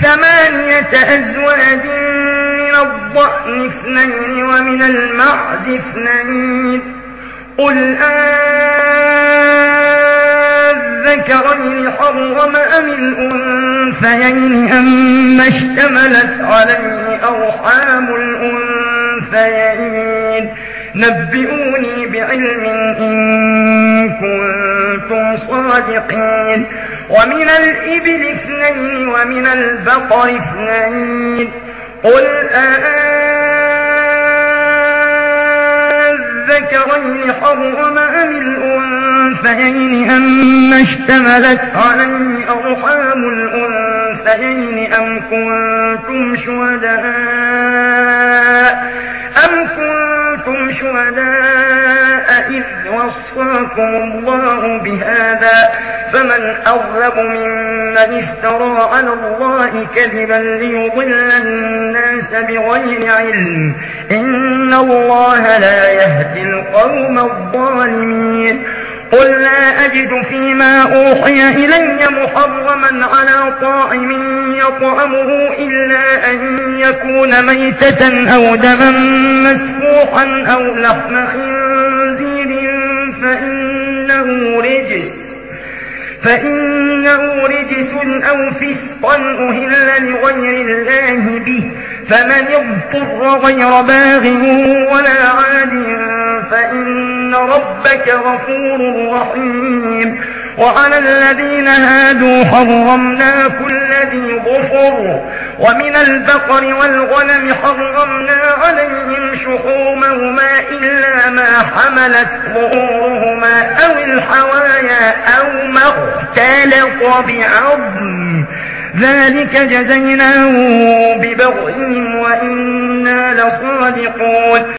ثمانية أزواج من الضأن اثنين ومن المعز اثنين قل الذكرين حرم أم الأنثيين أما اشتملت عليه أرحام الأنثيين نبئوني بعلم إن كنتم صادقين ومن الإبل اثنين ومن البقر اثنين قل الذكرين حرم أم الأنثيين أما اشتملت عليه أرحام الأنثيين أم كنتم شهداء إذ وصاكم الله بهذا فمن أظلم ممن افترى على الله كذبا ليضل الناس بغير علم إن الله لا يهدي القوم الظالمين قل لا أجد فيما أوحي إلي محرما على طاعم يطعمه إلا أن يكون ميتة أو دما مسفوحا أو لحم خنزير فإنه رجس أو فسقا أهل لغير الله به فمن اضطر غير باغ ولا عاد فإن ربك غفور رحيم وعلى الذين هادوا حرمنا كل ذي ظفر ومن البقر والغنم حرمنا عليهم شحومهما إلا ما حملت ظهورهما أو الحوايا أو ما اختلط بعظم ذلك جزيناهم ببغيهم وإنا لصادقون